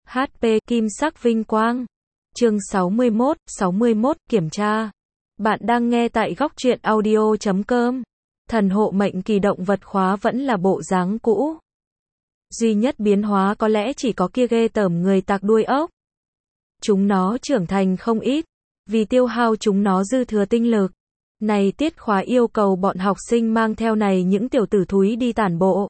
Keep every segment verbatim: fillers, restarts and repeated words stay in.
hát pê Kim sắc vinh quang. Chương sáu mươi mốt, sáu mươi mốt kiểm tra. Bạn đang nghe tại góc truyện audio chấm com. Thần hộ mệnh kỳ động vật khóa vẫn là bộ dáng cũ. Duy nhất biến hóa có lẽ chỉ có kia ghê tởm người tạc đuôi ốc. Chúng nó trưởng thành không ít, vì tiêu hao chúng nó dư thừa tinh lực. Này tiết khóa yêu cầu bọn học sinh mang theo này những tiểu tử thúi đi tản bộ.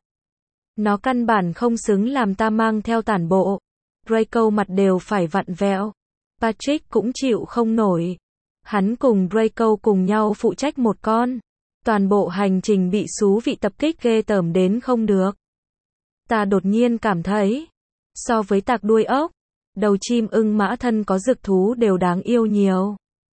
Nó căn bản không xứng làm ta mang theo tản bộ. Draco mặt đều phải vặn vẹo. Patrick cũng chịu không nổi. Hắn cùng Draco cùng nhau phụ trách một con. Toàn bộ hành trình bị xú vị tập kích ghê tởm đến không được. Ta đột nhiên cảm thấy, so với tạc đuôi ốc, đầu chim ưng mã thân có dực thú đều đáng yêu nhiều.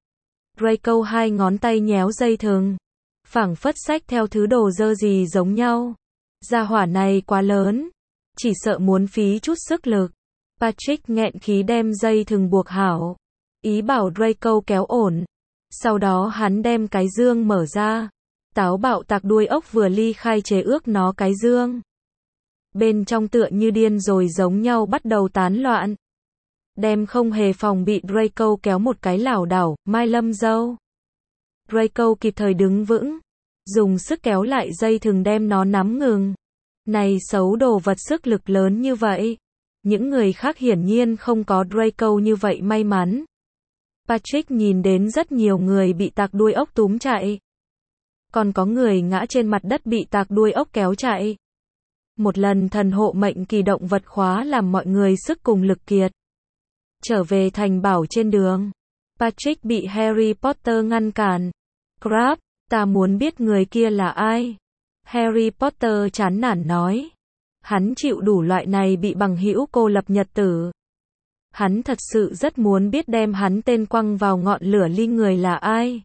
Draco hai ngón tay nhéo dây thừng, phảng phất xách theo thứ đồ dơ gì giống nhau. Gia hỏa này quá lớn, chỉ sợ muốn phí chút sức lực. Patrick nghẹn khí đem dây thừng buộc hảo, ý bảo Draco kéo ổn. Sau đó hắn đem cái dương mở ra. Táo bạo tạc đuôi ốc vừa ly khai chế ước nó cái dương. Bên trong tựa như điên rồi giống nhau bắt đầu tán loạn. Đem không hề phòng bị Draco kéo một cái lảo đảo, Mai Lâm dâu. Draco kịp thời đứng vững, dùng sức kéo lại dây thừng đem nó nắm ngừng. Này xấu đồ vật sức lực lớn như vậy. Những người khác hiển nhiên không có Draco như vậy may mắn. Patrick nhìn đến rất nhiều người bị tạc đuôi ốc túm chạy. Còn có người ngã trên mặt đất bị tạc đuôi ốc kéo chạy. Một lần thần hộ mệnh kỳ động vật khóa làm mọi người sức cùng lực kiệt. Trở về thành bảo trên đường, Patrick bị Harry Potter ngăn cản. Crabbe, ta muốn biết người kia là ai. Harry Potter chán nản nói. Hắn chịu đủ loại này bị bằng hữu cô lập nhật tử. Hắn thật sự rất muốn biết đem hắn tên quăng vào ngọn lửa ly người là ai.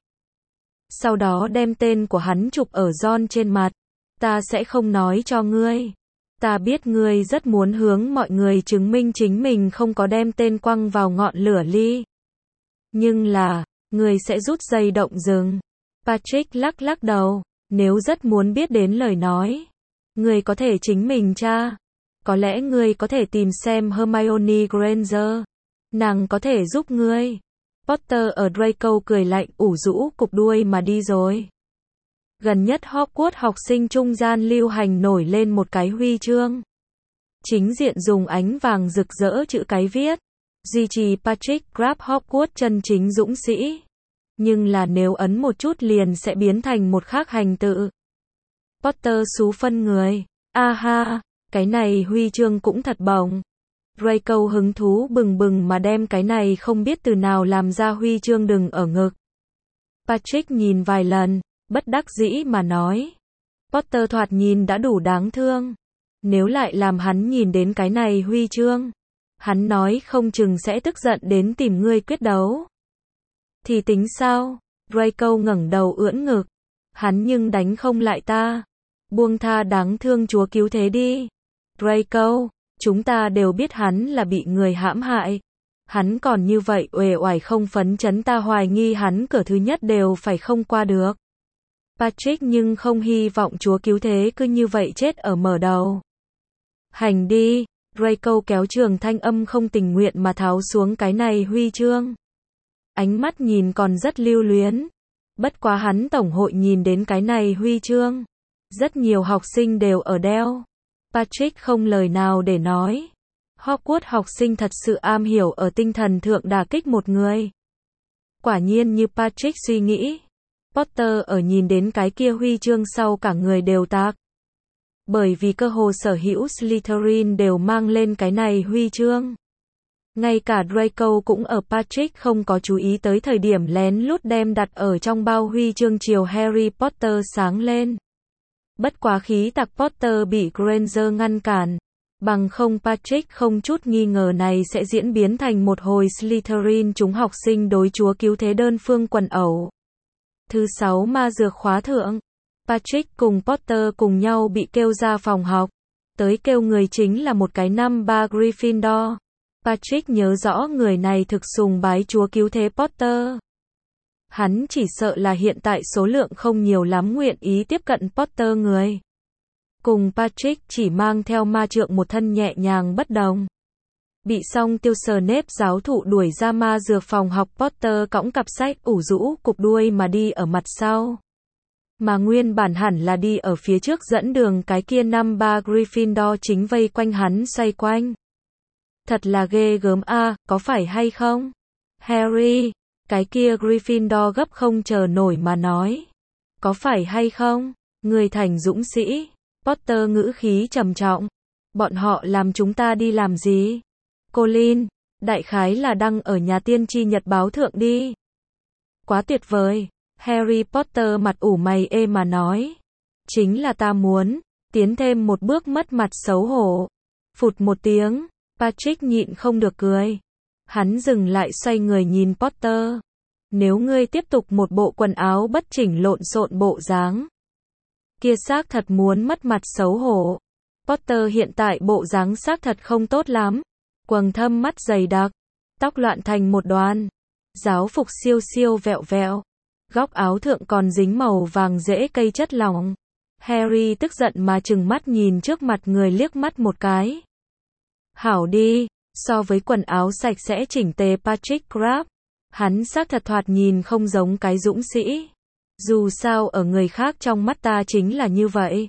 Sau đó đem tên của hắn chụp ở Ron trên mặt. Ta sẽ không nói cho ngươi. Ta biết ngươi rất muốn hướng mọi người chứng minh chính mình không có đem tên quăng vào ngọn lửa ly. Nhưng là, ngươi sẽ rút dây động rừng. Patrick lắc lắc đầu. Nếu rất muốn biết đến lời nói, ngươi có thể chính mình tra. Có lẽ ngươi có thể tìm xem Hermione Granger. Nàng có thể giúp ngươi. Potter ở Draco cười lạnh ủ rũ cục đuôi mà đi rồi. Gần nhất Hogwarts học sinh trung gian lưu hành nổi lên một cái huy chương. Chính diện dùng ánh vàng rực rỡ chữ cái viết. Duy trì Patrick Crabbe Hogwarts chân chính dũng sĩ. Nhưng là nếu ấn một chút liền sẽ biến thành một khác hành tự. Potter xú phân người. A ha, cái này huy chương cũng thật bổng. Draco hứng thú bừng bừng mà đem cái này không biết từ nào làm ra huy chương đừng ở ngực. Patrick nhìn vài lần, bất đắc dĩ mà nói. Potter thoạt nhìn đã đủ đáng thương. Nếu lại làm hắn nhìn đến cái này huy chương, hắn nói không chừng sẽ tức giận đến tìm ngươi quyết đấu. Thì tính sao? Draco ngẩng đầu ưỡn ngực. Hắn nhưng đánh không lại ta. Buông tha đáng thương chúa cứu thế đi. Draco, chúng ta đều biết hắn là bị người hãm hại. Hắn còn như vậy uể oải không phấn chấn, ta hoài nghi hắn cửa thứ nhất đều phải không qua được. Patrick nhưng không hy vọng chúa cứu thế cứ như vậy chết ở mở đầu. Hành đi. Draco kéo trường thanh âm không tình nguyện mà tháo xuống cái này huy chương. Ánh mắt nhìn còn rất lưu luyến. Bất quá hắn tổng hội nhìn đến cái này huy chương. Rất nhiều học sinh đều ở đeo. Patrick không lời nào để nói. Hogwarts học sinh thật sự am hiểu ở tinh thần thượng đả kích một người. Quả nhiên như Patrick suy nghĩ. Potter ở nhìn đến cái kia huy chương sau cả người đều tạc. Bởi vì cơ hồ sở hữu Slytherin đều mang lên cái này huy chương. Ngay cả Draco cũng ở Patrick không có chú ý tới thời điểm lén lút đem đặt ở trong bao huy chương chiều Harry Potter sáng lên. Bất quá khí tạc Potter bị Granger ngăn cản. Bằng không Patrick không chút nghi ngờ này sẽ diễn biến thành một hồi Slytherin chúng học sinh đối chúa cứu thế đơn phương quần ẩu. Thứ sáu ma dược khóa thượng. Patrick cùng Potter cùng nhau bị kêu ra phòng học. Tới kêu người chính là một cái năm ba Gryffindor. Patrick nhớ rõ người này thực sùng bái chúa cứu thế Potter. Hắn chỉ sợ là hiện tại số lượng không nhiều lắm nguyện ý tiếp cận Potter người. Cùng Patrick chỉ mang theo ma trượng một thân nhẹ nhàng bất đồng. Bị song tiêu Snape giáo thụ đuổi ra ma dược phòng học, Potter cõng cặp sách ủ rũ cục đuôi mà đi ở mặt sau. Mà nguyên bản hẳn là đi ở phía trước dẫn đường, cái kia năm ba Gryffindor chính vây quanh hắn xoay quanh. Thật là ghê gớm a, à, có phải hay không? Harry, cái kia Gryffindor gấp không chờ nổi mà nói. Có phải hay không? Người thành dũng sĩ. Potter ngữ khí trầm trọng. Bọn họ làm chúng ta đi làm gì? Colin, đại khái là đăng ở nhà tiên tri nhật báo thượng đi. Quá tuyệt vời. Harry Potter mặt ủ mày ê mà nói. Chính là ta muốn tiến thêm một bước, mất mặt xấu hổ. Phụt một tiếng, Patrick nhịn không được cười. Hắn dừng lại xoay người nhìn Potter. Nếu ngươi tiếp tục một bộ quần áo bất chỉnh lộn xộn bộ dáng, kia xác thật muốn mất mặt xấu hổ. Potter hiện tại bộ dáng xác thật không tốt lắm. Quầng thâm mắt dày đặc, tóc loạn thành một đoàn, giáo phục siêu siêu vẹo vẹo, góc áo thượng còn dính màu vàng rễ cây chất lỏng. Harry tức giận mà trừng mắt nhìn trước mặt người liếc mắt một cái. Hảo đi, so với quần áo sạch sẽ chỉnh tề Patrick Crabbe, hắn xác thật thoạt nhìn không giống cái dũng sĩ. Dù sao ở người khác trong mắt ta chính là như vậy.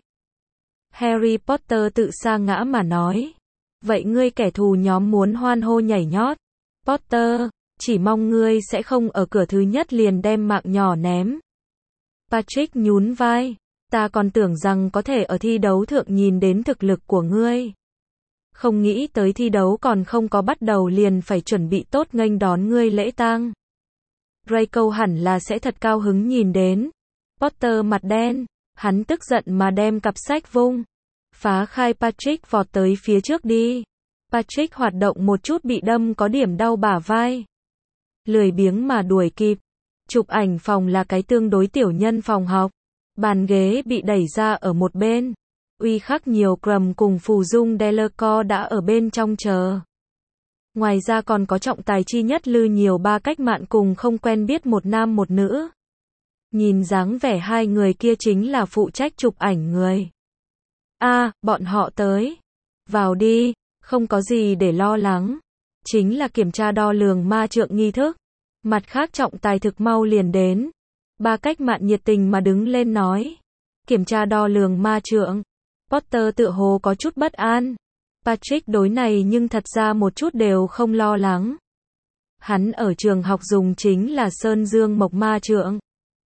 Harry Potter tự sa ngã mà nói. Vậy ngươi kẻ thù nhóm muốn hoan hô nhảy nhót. Potter, chỉ mong ngươi sẽ không ở cửa thứ nhất liền đem mạng nhỏ ném. Patrick nhún vai. Ta còn tưởng rằng có thể ở thi đấu thượng nhìn đến thực lực của ngươi. Không nghĩ tới thi đấu còn không có bắt đầu liền phải chuẩn bị tốt nghênh đón ngươi lễ tang. Draco hẳn là sẽ thật cao hứng nhìn đến. Potter mặt đen, hắn tức giận mà đem cặp sách vung. Phá khai Patrick vọt tới phía trước đi. Patrick hoạt động một chút bị đâm có điểm đau bả vai. Lười biếng mà đuổi kịp. Chụp ảnh phòng là cái tương đối tiểu nhân phòng học. Bàn ghế bị đẩy ra ở một bên. Uy khắc nhiều Crumb cùng phù dung Delacour đã ở bên trong chờ. Ngoài ra còn có trọng tài chi nhất Lư nhiều ba cách mạng cùng không quen biết một nam một nữ. Nhìn dáng vẻ hai người kia chính là phụ trách chụp ảnh người. A, à, bọn họ tới. Vào đi, không có gì để lo lắng. Chính là kiểm tra đo lường ma trượng nghi thức. Mặt khác trọng tài thực mau liền đến. Ba cách mạng nhiệt tình mà đứng lên nói. Kiểm tra đo lường ma trượng. Potter tựa hồ có chút bất an. Patrick đối này nhưng thật ra một chút đều không lo lắng. Hắn ở trường học dùng chính là Sơn Dương Mộc ma trượng.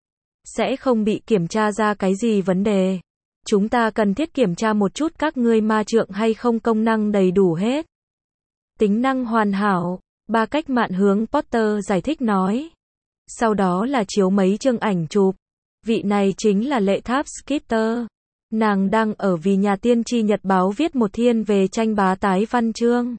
Sẽ không bị kiểm tra ra cái gì vấn đề. Chúng ta cần thiết kiểm tra một chút các ngươi ma trượng hay không công năng đầy đủ hết. Tính năng hoàn hảo. Ba cách mạng hướng Potter giải thích nói. Sau đó là chiếu mấy chương ảnh chụp. Vị này chính là Lệ Tháp Skeeter. Nàng đang ở vì nhà tiên tri nhật báo viết một thiên về tranh bá tái văn chương.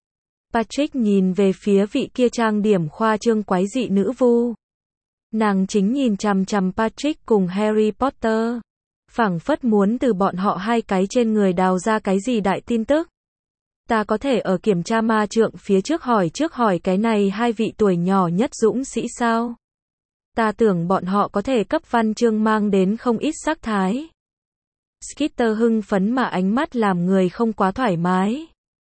Patrick nhìn về phía vị kia trang điểm khoa trương quái dị nữ vu. Nàng chính nhìn chằm chằm Patrick cùng Harry Potter. Phảng phất muốn từ bọn họ hai cái trên người đào ra cái gì đại tin tức. Ta có thể ở kiểm tra ma trượng phía trước hỏi trước hỏi cái này hai vị tuổi nhỏ nhất dũng sĩ sao? Ta tưởng bọn họ có thể cấp văn chương mang đến không ít sắc thái. Skeeter hưng phấn mà ánh mắt làm người không quá thoải mái.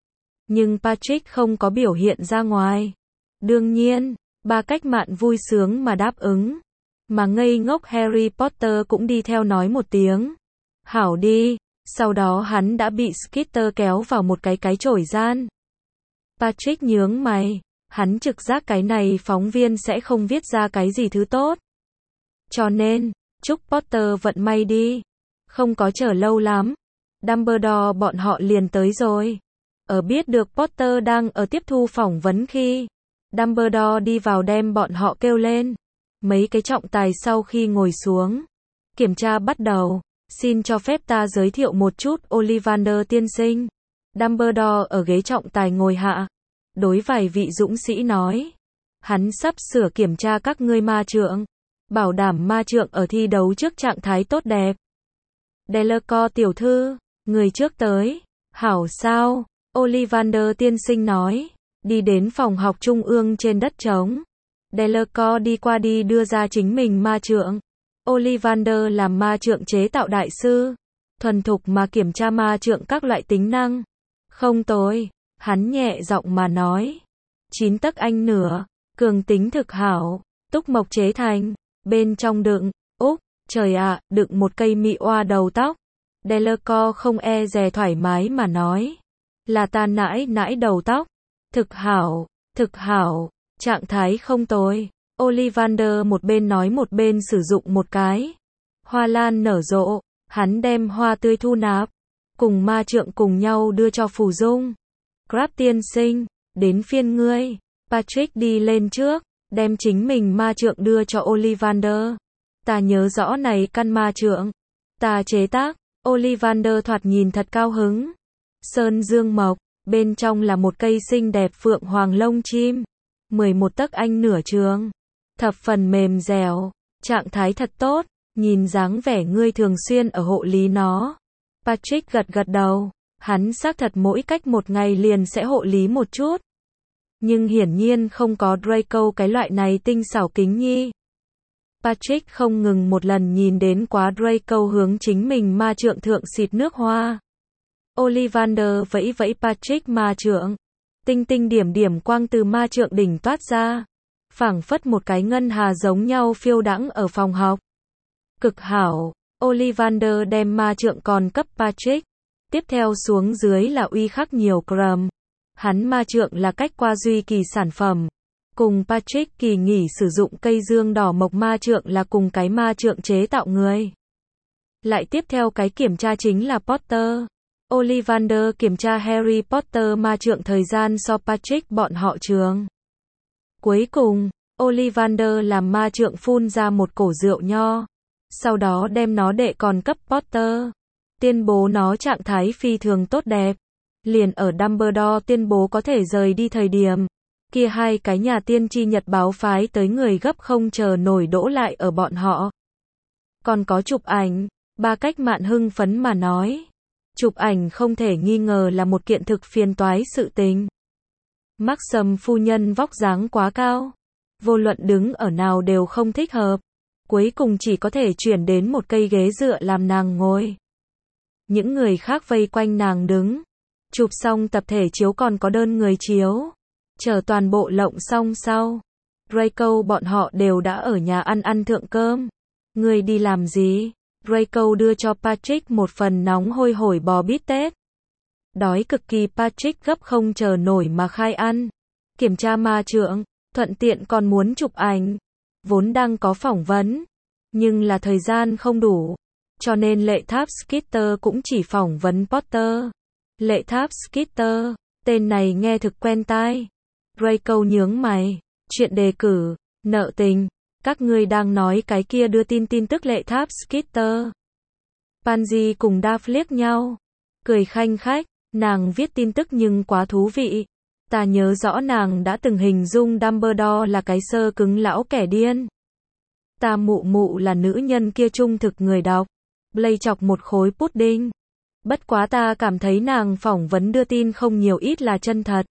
Nhưng Patrick không có biểu hiện ra ngoài. Đương nhiên, ba cách mạng vui sướng mà đáp ứng. Mà ngây ngốc Harry Potter cũng đi theo nói một tiếng. Hảo đi, sau đó hắn đã bị Skeeter kéo vào một cái cái chổi gian. Patrick nhướng mày, hắn trực giác cái này phóng viên sẽ không viết ra cái gì thứ tốt. Cho nên, chúc Potter vận may đi. Không có chờ lâu lắm. Dumbledore bọn họ liền tới rồi. Ở biết được Potter đang ở tiếp thu phỏng vấn khi, Dumbledore đi vào đem bọn họ kêu lên. Mấy cái trọng tài sau khi ngồi xuống. Kiểm tra bắt đầu. Xin cho phép ta giới thiệu một chút Ollivander tiên sinh. Dumbledore ở ghế trọng tài ngồi hạ. Đối vài vị dũng sĩ nói. Hắn sắp sửa kiểm tra các ngươi ma trượng. Bảo đảm ma trượng ở thi đấu trước trạng thái tốt đẹp. Delacour tiểu thư, người trước tới. Hảo sao? Ollivander tiên sinh nói. Đi đến phòng học trung ương trên đất trống. Delacour đi qua đi đưa ra chính mình ma trượng. Ollivander làm ma trượng chế tạo đại sư. Thuần thục mà kiểm tra ma trượng các loại tính năng. Không tồi. Hắn nhẹ giọng mà nói. Chín tấc anh nửa, cường tính thực hảo, túc mộc chế thành, bên trong đựng, úc, trời ạ, đựng một cây mị oa đầu tóc. Delacour không e dè thoải mái mà nói. Là ta nãi nãi đầu tóc. Thực hảo, thực hảo, trạng thái không tồi. Ollivander một bên nói một bên sử dụng một cái hoa lan nở rộ, hắn đem hoa tươi thu nạp, cùng ma trượng cùng nhau đưa cho Phù Dung. Crab tiên sinh, đến phiên ngươi. Patrick đi lên trước, đem chính mình ma trượng đưa cho Ollivander. Ta nhớ rõ này căn ma trượng. Ta chế tác. Ollivander thoạt nhìn thật cao hứng. Sơn dương mộc, bên trong là một cây xinh đẹp phượng hoàng lông chim. mười một tấc anh nửa trường. Thập phần mềm dẻo, trạng thái thật tốt, nhìn dáng vẻ ngươi thường xuyên ở hộ lý nó. Patrick gật gật đầu, hắn xác thật mỗi cách một ngày liền sẽ hộ lý một chút. Nhưng hiển nhiên không có Draco cái loại này tinh xảo kính nhi. Patrick không ngừng một lần nhìn đến quá Draco hướng chính mình ma trượng thượng xịt nước hoa. Ollivander vẫy vẫy Patrick ma trượng. Tinh tinh điểm điểm quang từ ma trượng đỉnh toát ra. Phảng phất một cái ngân hà giống nhau phiêu đãng ở phòng học. Cực hảo, Ollivander đem ma trượng còn cấp Patrick. Tiếp theo xuống dưới là uy khắc nhiều crumb. Hắn ma trượng là cách qua duy kỳ sản phẩm. Cùng Patrick kỳ nghỉ sử dụng cây dương đỏ mộc ma trượng là cùng cái ma trượng chế tạo người. Lại tiếp theo cái kiểm tra chính là Potter. Ollivander kiểm tra Harry Potter ma trượng thời gian so Patrick bọn họ trường. Cuối cùng, Ollivander làm ma trượng phun ra một cổ rượu nho. Sau đó đem nó đệ còn cấp Potter. Tuyên bố nó trạng thái phi thường tốt đẹp. Liền ở Dumbledore tuyên bố có thể rời đi thời điểm. Kia hai cái nhà tiên tri nhật báo phái tới người gấp không chờ nổi đỗ lại ở bọn họ. Còn có chụp ảnh, ba cách mạn hưng phấn mà nói. Chụp ảnh không thể nghi ngờ là một kiện thực phiền toái sự tình. Maxim phu nhân vóc dáng quá cao. Vô luận đứng ở nào đều không thích hợp. Cuối cùng chỉ có thể chuyển đến một cây ghế dựa làm nàng ngồi. Những người khác vây quanh nàng đứng. Chụp xong tập thể chiếu còn có đơn người chiếu. Chờ toàn bộ lộng xong sau. Draco bọn họ đều đã ở nhà ăn ăn thượng cơm. Người đi làm gì? Draco đưa cho Patrick một phần nóng hôi hổi bò bít tết. Đói cực kỳ Patrick gấp không chờ nổi mà khai ăn. Kiểm tra ma trượng, thuận tiện còn muốn chụp ảnh. Vốn đang có phỏng vấn, nhưng là thời gian không đủ. Cho nên lệ tháp Skeeter cũng chỉ phỏng vấn Potter. Lệ tháp Skeeter, tên này nghe thực quen tai. Draco nhướng mày, chuyện đề cử, nợ tình, các ngươi đang nói cái kia đưa tin tin tức lệ tháp Skeeter. Pansy cùng Daphne liếc nhau, cười khanh khách, nàng viết tin tức nhưng quá thú vị. Ta nhớ rõ nàng đã từng hình dung Dumbledore là cái sơ cứng lão kẻ điên. Ta mụ mụ là nữ nhân kia trung thực người đọc. Blake chọc một khối pudding. Bất quá ta cảm thấy nàng phỏng vấn đưa tin không nhiều ít là chân thật.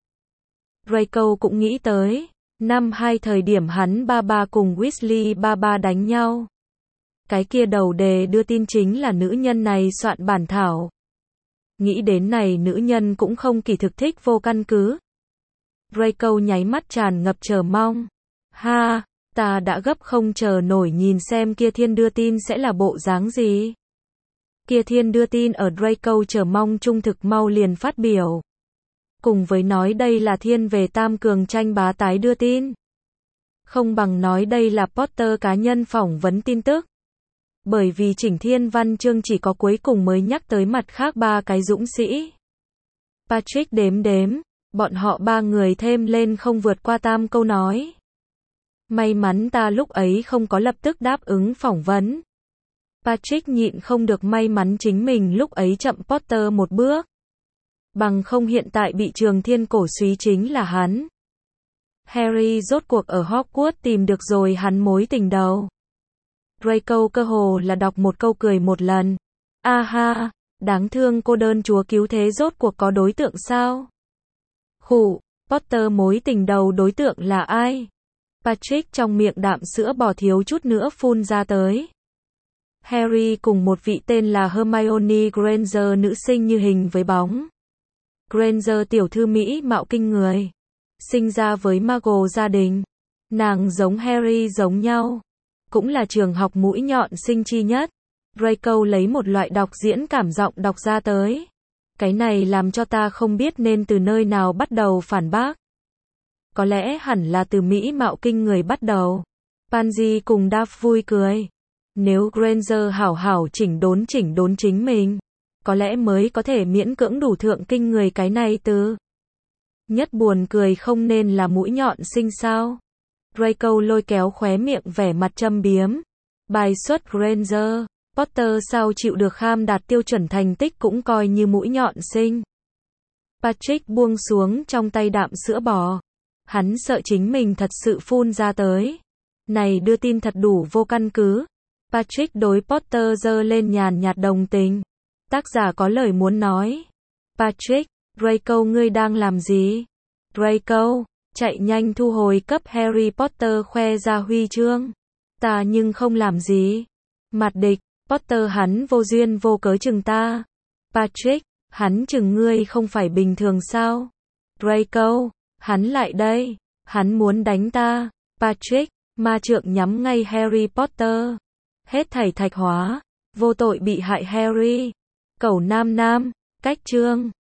Draco cũng nghĩ tới. Năm hai thời điểm hắn ba ba cùng Weasley ba ba đánh nhau. Cái kia đầu đề đưa tin chính là nữ nhân này soạn bản thảo. Nghĩ đến này nữ nhân cũng không kỳ thực thích vô căn cứ. Draco nháy mắt tràn ngập chờ mong. Ha, ta đã gấp không chờ nổi nhìn xem kia thiên đưa tin sẽ là bộ dáng gì. Kia thiên đưa tin ở Draco chờ mong trung thực mau liền phát biểu. Cùng với nói đây là thiên về tam cường tranh bá tái đưa tin. Không bằng nói đây là Potter cá nhân phỏng vấn tin tức. Bởi vì chỉnh thiên văn chương chỉ có cuối cùng mới nhắc tới mặt khác ba cái dũng sĩ. Patrick đếm đếm, bọn họ ba người thêm lên không vượt qua tam câu nói. May mắn ta lúc ấy không có lập tức đáp ứng phỏng vấn. Patrick nhịn không được may mắn chính mình lúc ấy chậm Potter một bước. Bằng không hiện tại bị Trường Thiên cổ suý chính là hắn. Harry rốt cuộc ở Hogwarts tìm được rồi hắn mối tình đầu. Draco cơ hồ là đọc một câu cười một lần. A ha, đáng thương cô đơn chúa cứu thế rốt cuộc có đối tượng sao? Khụ, Potter mối tình đầu đối tượng là ai? Patrick trong miệng đạm sữa bò thiếu chút nữa phun ra tới. Harry cùng một vị tên là Hermione Granger nữ sinh như hình với bóng. Granger tiểu thư Mỹ mạo kinh người. Sinh ra với Muggle gia đình. Nàng giống Harry giống nhau. Cũng là trường học mũi nhọn sinh chi nhất. Draco lấy một loại đọc diễn cảm giọng đọc ra tới. Cái này làm cho ta không biết nên từ nơi nào bắt đầu phản bác. Có lẽ hẳn là từ Mỹ mạo kinh người bắt đầu. Pansy cùng Duff vui cười. Nếu Granger hảo hảo chỉnh đốn chỉnh đốn chính mình, có lẽ mới có thể miễn cưỡng đủ thượng kinh người cái này từ. Nhất buồn cười không nên là mũi nhọn sinh sao. Draco lôi kéo khóe miệng vẻ mặt châm biếm. Bài xuất Granger, Potter sao chịu được kham đạt tiêu chuẩn thành tích cũng coi như mũi nhọn sinh. Patrick buông xuống trong tay đạm sữa bò. Hắn sợ chính mình thật sự phun ra tới. Này đưa tin thật đủ vô căn cứ. Patrick đối Potter giơ lên nhàn nhạt đồng tình. Tác giả có lời muốn nói. Patrick, Draco ngươi đang làm gì? Draco, chạy nhanh thu hồi cấp Harry Potter khoe ra huy chương. Ta nhưng không làm gì. Mặt địch, Potter hắn vô duyên vô cớ chừng ta. Patrick, hắn chừng ngươi không phải bình thường sao? Draco, hắn lại đây. Hắn muốn đánh ta. Patrick, ma trượng nhắm ngay Harry Potter. Hết thảy thạch hóa. Vô tội bị hại Harry. Cẩu nam nam, cách chương.